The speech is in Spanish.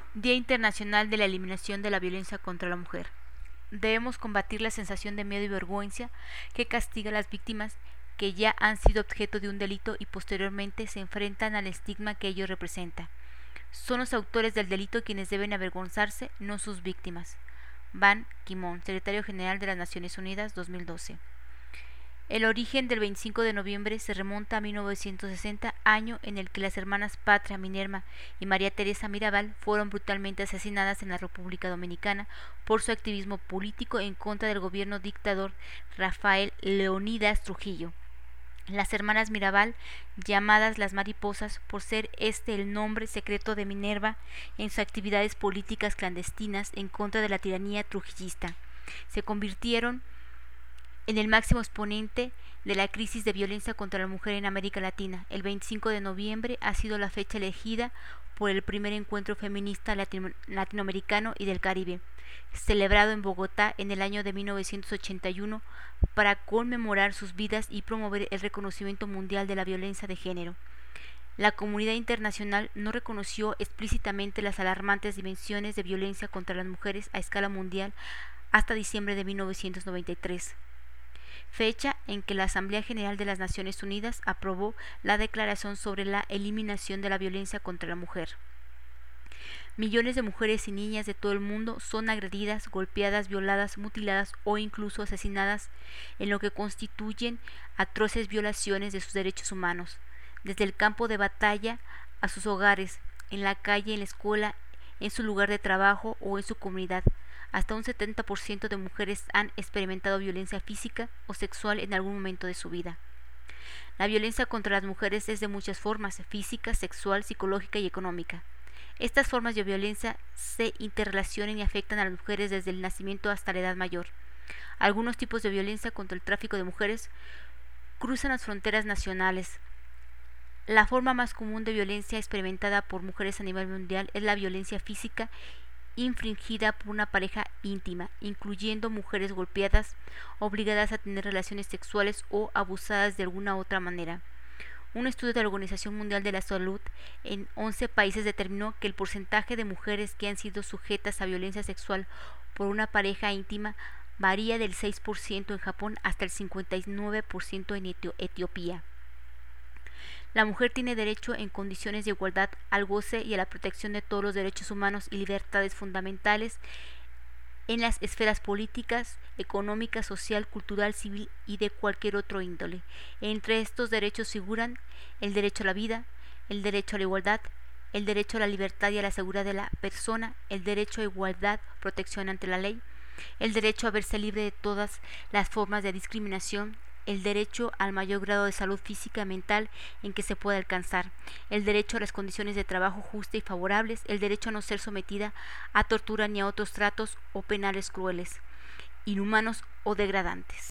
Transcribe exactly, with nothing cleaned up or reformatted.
Día Internacional de la Eliminación de la Violencia contra la Mujer. Debemos combatir la sensación de miedo y vergüenza que castiga a las víctimas que ya han sido objeto de un delito y posteriormente se enfrentan al estigma que ello representa. Son los autores del delito quienes deben avergonzarse, no sus víctimas. Ban Ki-moon, Secretario General de las Naciones Unidas, dos mil doce. El origen del veinticinco de noviembre se remonta a mil novecientos sesenta, año en el que las hermanas Patria Minerva y María Teresa Mirabal fueron brutalmente asesinadas en la República Dominicana por su activismo político en contra del gobierno dictador Rafael Leónidas Trujillo. Las hermanas Mirabal, llamadas las Mariposas por ser este el nombre secreto de Minerva en sus actividades políticas clandestinas en contra de la tiranía trujillista, se convirtieron en el máximo exponente de la crisis de violencia contra la mujer en América Latina. El veinticinco de noviembre ha sido la fecha elegida por el primer encuentro feminista latino- latinoamericano y del Caribe, celebrado en Bogotá en el año de mil novecientos ochenta y uno para conmemorar sus vidas y promover el reconocimiento mundial de la violencia de género. La comunidad internacional no reconoció explícitamente las alarmantes dimensiones de violencia contra las mujeres a escala mundial hasta diciembre de mil novecientos noventa y tres. Fecha en que la Asamblea General de las Naciones Unidas aprobó la Declaración sobre la Eliminación de la Violencia contra la Mujer. Millones de mujeres y niñas de todo el mundo son agredidas, golpeadas, violadas, mutiladas o incluso asesinadas en lo que constituyen atroces violaciones de sus derechos humanos, desde el campo de batalla a sus hogares, en la calle, en la escuela, en su lugar de trabajo o en su comunidad. Hasta un setenta por ciento de mujeres han experimentado violencia física o sexual en algún momento de su vida. La violencia contra las mujeres es de muchas formas: física, sexual, psicológica y económica. Estas formas de violencia se interrelacionan y afectan a las mujeres desde el nacimiento hasta la edad mayor. Algunos tipos de violencia contra el tráfico de mujeres cruzan las fronteras nacionales. La forma más común de violencia experimentada por mujeres a nivel mundial es la violencia física infringida por una pareja íntima, incluyendo mujeres golpeadas, obligadas a tener relaciones sexuales o abusadas de alguna otra manera. Un estudio de la Organización Mundial de la Salud en once países determinó que el porcentaje de mujeres que han sido sujetas a violencia sexual por una pareja íntima varía del seis por ciento en Japón hasta el cincuenta y nueve por ciento en Etiopía. La mujer tiene derecho en condiciones de igualdad al goce y a la protección de todos los derechos humanos y libertades fundamentales en las esferas políticas, económica, social, cultural, civil y de cualquier otro índole. Entre estos derechos figuran el derecho a la vida, el derecho a la igualdad, el derecho a la libertad y a la seguridad de la persona, el derecho a igualdad, protección ante la ley, el derecho a verse libre de todas las formas de discriminación, el derecho al mayor grado de salud física y mental en que se pueda alcanzar, el derecho a las condiciones de trabajo justas y favorables, el derecho a no ser sometida a tortura ni a otros tratos o penales crueles, inhumanos o degradantes.